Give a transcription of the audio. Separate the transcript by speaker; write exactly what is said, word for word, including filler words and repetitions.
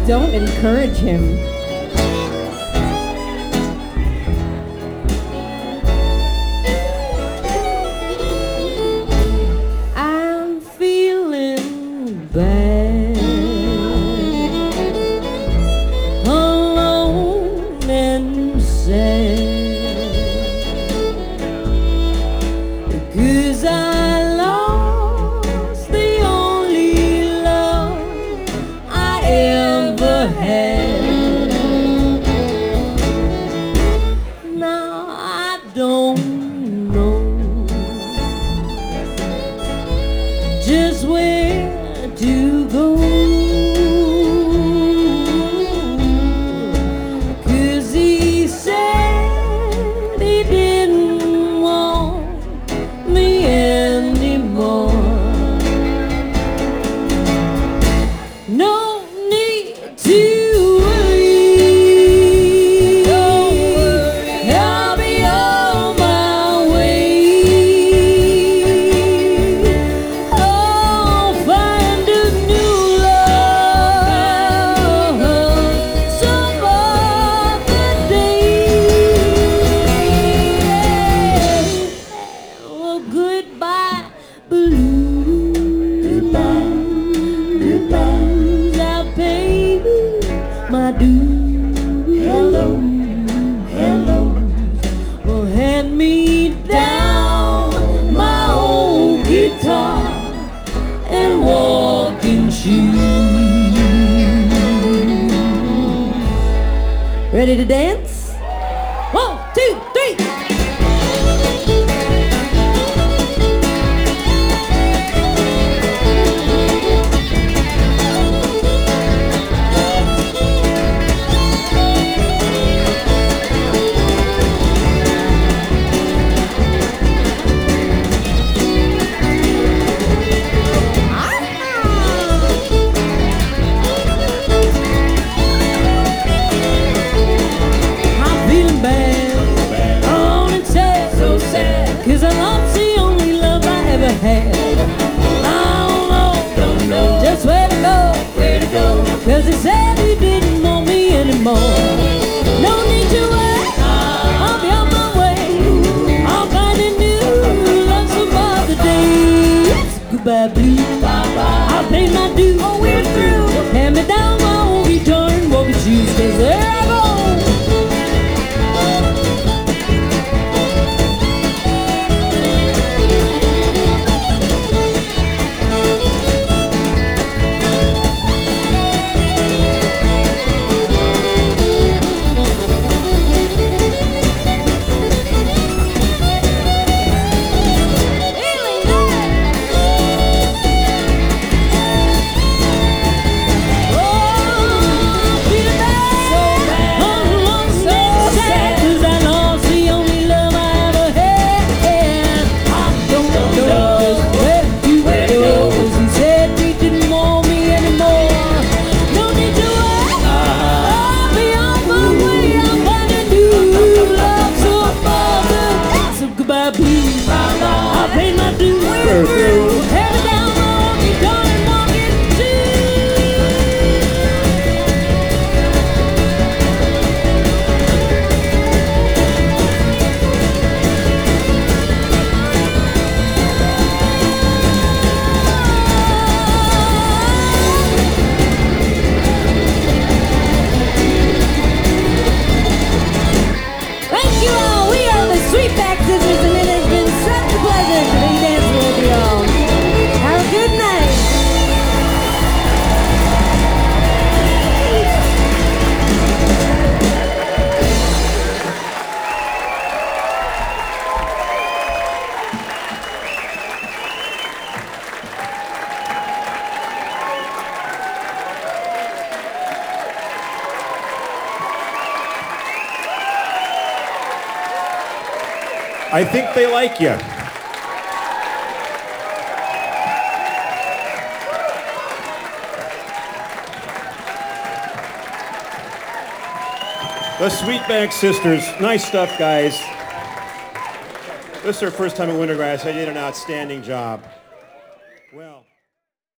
Speaker 1: Don't encourage him. I'm feeling bad, alone and sad, 'cause I lost the only love I ever had. Now I don't know just where to go, 'cause he said he didn't want me anymore. No need to worry, I'll be on my way. I'll find a new love some other day. Well, goodbye, blues. Goodbye, goodbye. I've paid my dues. Hello, hello. Well, hand me down my old guitar and walking shoes. Ready to dance? One, two, three. I'm feeling bad, alone and sad, so sad, 'cause I lost the only love I ever had. I don't know, don't know just where to go, where to go, 'cause he said he didn't want me anymore. No need to worry, I'll be on my way. I'll find a new love some other day. Goodbye, blue. I'll pay my dues. Oh, we're through. Hand me down my old guitar and walking shoes, 'cause there I go. I paid my dues. We're through. Hand me down my old guitar and walking Thank you all. We are the Sweetback Sisters, and it has been such a pleasure to be dancing with you all. Have a good night.
Speaker 2: I think they like you. The Sweetback Sisters. Nice stuff, guys. This is their first time at Wintergrass. They did an outstanding job. Well.